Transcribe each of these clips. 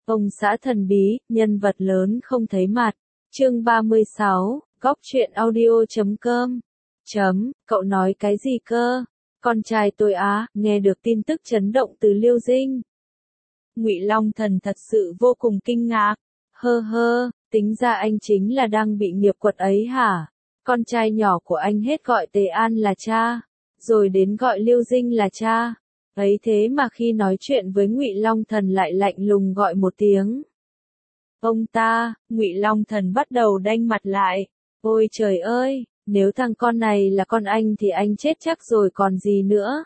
Ông xã thần bí, nhân vật lớn không thấy mặt. Chương 36, Góc truyện audio.com. Cậu nói cái gì cơ? Con trai tôi á, nghe được tin tức chấn động từ Liêu Dinh. Ngụy Long Thần thật sự vô cùng kinh ngạc. Tính ra anh chính là đang bị nghiệp quật ấy hả? Con trai nhỏ của anh hết gọi Tề An là cha, rồi đến gọi Liêu Dinh là cha. Ấy thế mà khi nói chuyện với Ngụy Long Thần lại lạnh lùng gọi một tiếng ông ta. Ngụy Long Thần bắt đầu đanh mặt lại. Ôi trời ơi, nếu thằng con này là con anh thì anh chết chắc rồi còn gì nữa.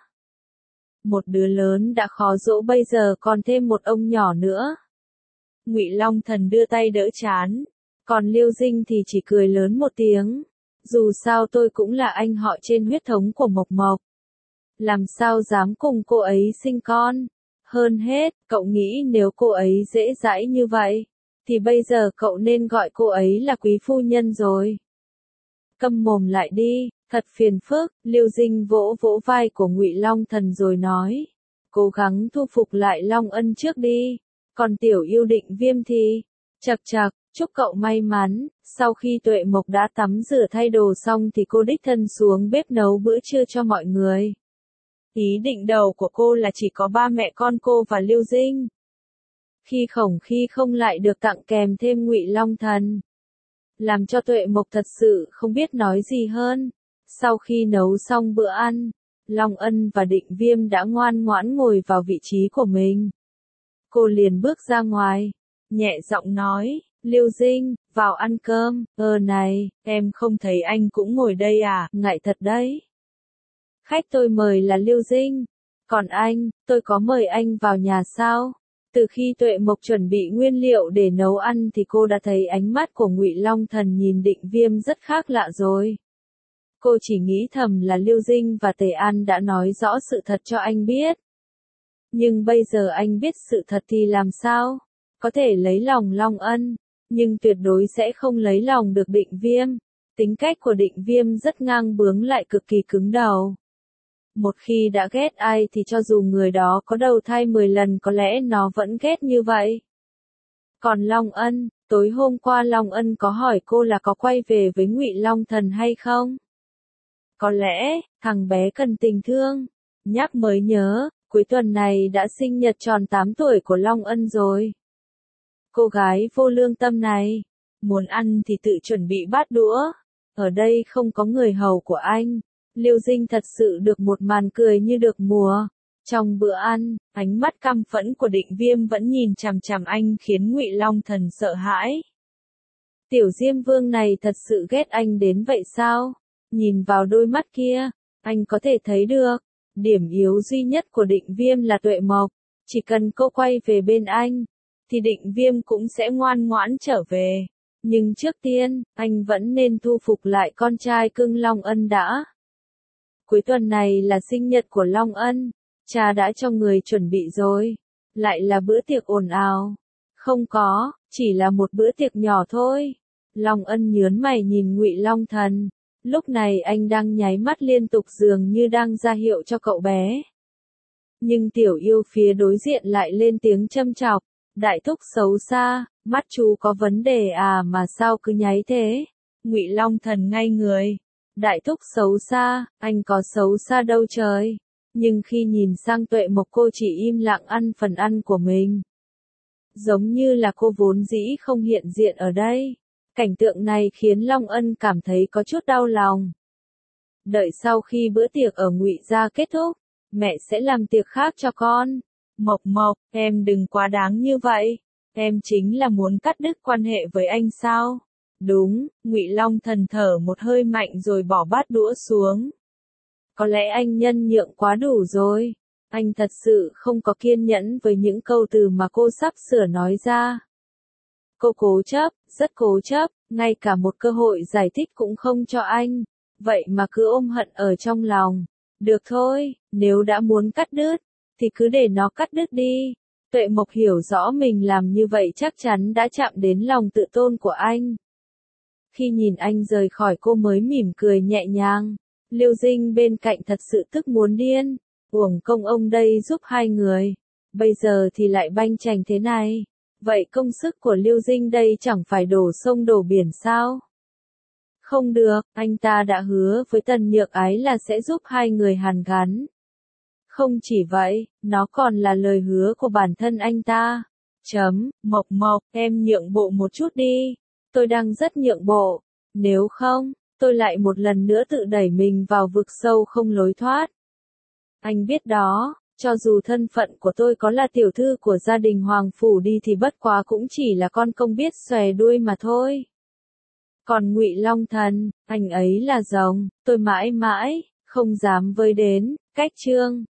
Một đứa lớn đã khó dỗ, bây giờ còn thêm một ông nhỏ nữa. Ngụy Long Thần đưa tay đỡ trán, còn Liêu Dinh thì chỉ cười lớn một tiếng. Dù sao tôi cũng là anh họ trên huyết thống của Mộc Mộc. Làm sao dám cùng cô ấy sinh con? Hơn hết, cậu nghĩ nếu cô ấy dễ dãi như vậy, thì bây giờ cậu nên gọi cô ấy là quý phu nhân rồi. Câm mồm lại đi, thật phiền phức. Liêu Dinh vỗ vỗ vai của Ngụy Long Thần rồi nói. Cố gắng thu phục lại Long Ân trước đi. Còn tiểu yêu Định Viêm thì, chậc, chúc cậu may mắn. Sau khi Tuệ Mộc đã tắm rửa thay đồ xong thì cô đích thân xuống bếp nấu bữa trưa cho mọi người. Ý định đầu của cô là chỉ có ba mẹ con cô và Liêu Dinh. Khi không lại được tặng kèm thêm Ngụy Long Thần. Làm cho Tuệ Mộc thật sự không biết nói gì hơn. Sau khi nấu xong bữa ăn, Long Ân và Định Viêm đã ngoan ngoãn ngồi vào vị trí của mình. Cô liền bước ra ngoài, nhẹ giọng nói, Liêu Dinh, vào ăn cơm. Này, em không thấy anh cũng ngồi đây à? Ngại thật đấy. Khách tôi mời là Liêu Dinh. Còn anh, tôi có mời anh vào nhà sao? Từ khi Tuệ Mộc chuẩn bị nguyên liệu để nấu ăn thì cô đã thấy ánh mắt của Ngụy Long Thần nhìn Định Viêm rất khác lạ rồi. Cô chỉ nghĩ thầm là Liêu Dinh và Tề An đã nói rõ sự thật cho anh biết. Nhưng bây giờ anh biết sự thật thì làm sao? Có thể lấy lòng Long Ân, nhưng tuyệt đối sẽ không lấy lòng được Định Viêm. Tính cách của Định Viêm rất ngang bướng lại cực kỳ cứng đầu. Một khi đã ghét ai thì cho dù người đó có đầu thai 10 lần có lẽ nó vẫn ghét như vậy. Còn Long Ân, tối hôm qua Long Ân có hỏi cô là có quay về với Ngụy Long Thần hay không? Có lẽ, thằng bé cần tình thương. Nhắc mới nhớ, cuối tuần này đã sinh nhật tròn 8 tuổi của Long Ân rồi. Cô gái vô lương tâm này, muốn ăn thì tự chuẩn bị bát đũa. Ở đây không có người hầu của anh. Liêu Dinh thật sự được một màn cười như được mùa. Trong bữa ăn, ánh mắt căm phẫn của Định Viêm vẫn nhìn chằm chằm anh khiến Ngụy Long Thần sợ hãi. Tiểu Diêm Vương này thật sự ghét anh đến vậy sao? Nhìn vào đôi mắt kia, anh có thể thấy được. Điểm yếu duy nhất của Định Viêm là Tuệ Mộc. Chỉ cần cô quay về bên anh, thì Định Viêm cũng sẽ ngoan ngoãn trở về. Nhưng trước tiên, anh vẫn nên thu phục lại con trai cưng Long Ân đã. Cuối tuần này là sinh nhật của Long Ân, cha đã cho người chuẩn bị rồi. Lại là bữa tiệc ồn ào. Không có, chỉ là một bữa tiệc nhỏ thôi. Long Ân nhớn mày nhìn Ngụy Long Thần. Lúc này anh đang nháy mắt liên tục dường như đang ra hiệu cho cậu bé. Nhưng tiểu yêu phía đối diện lại lên tiếng châm chọc. Đại thúc xấu xa, mắt chú có vấn đề à mà sao cứ nháy thế? Ngụy Long Thần ngay người. Đại thúc xấu xa, anh có xấu xa đâu trời. Nhưng khi nhìn sang Tuệ Mộc cô chỉ im lặng ăn phần ăn của mình. Giống như là cô vốn dĩ không hiện diện ở đây. Cảnh tượng này khiến Long Ân cảm thấy có chút đau lòng. Đợi sau khi bữa tiệc ở Ngụy gia kết thúc, mẹ sẽ làm tiệc khác cho con. Mộc Mộc, em đừng quá đáng như vậy. Em chính là muốn cắt đứt quan hệ với anh sao? Đúng, Ngụy Long Thần thở một hơi mạnh rồi bỏ bát đũa xuống. Có lẽ anh nhân nhượng quá đủ rồi. Anh thật sự không có kiên nhẫn với những câu từ mà cô sắp sửa nói ra. Cô cố chấp, rất cố chấp, ngay cả một cơ hội giải thích cũng không cho anh. Vậy mà cứ ôm hận ở trong lòng. Được thôi, nếu đã muốn cắt đứt, thì cứ để nó cắt đứt đi. Tuệ Mộc hiểu rõ mình làm như vậy chắc chắn đã chạm đến lòng tự tôn của anh. Khi nhìn anh rời khỏi cô mới mỉm cười nhẹ nhàng. Liêu Dinh bên cạnh thật sự tức muốn điên. Uổng công ông đây giúp hai người. Bây giờ thì lại banh chành thế này. vậy công sức của Lưu Dinh đây chẳng phải đổ sông đổ biển sao? Không được, anh ta đã hứa với Tần Nhược Ái là sẽ giúp hai người hàn gắn. Không chỉ vậy, nó còn là lời hứa của bản thân anh ta. Mộc Mộc, em nhượng bộ một chút đi. Tôi đang rất nhượng bộ. Nếu không, tôi lại một lần nữa tự đẩy mình vào vực sâu không lối thoát. Anh biết đó, cho dù thân phận của tôi có là tiểu thư của gia đình Hoàng Phủ đi thì bất quá cũng chỉ là con công biết xòe đuôi mà thôi. Còn Ngụy Long Thần, anh ấy là rồng, tôi mãi mãi không dám với đến. Cách chương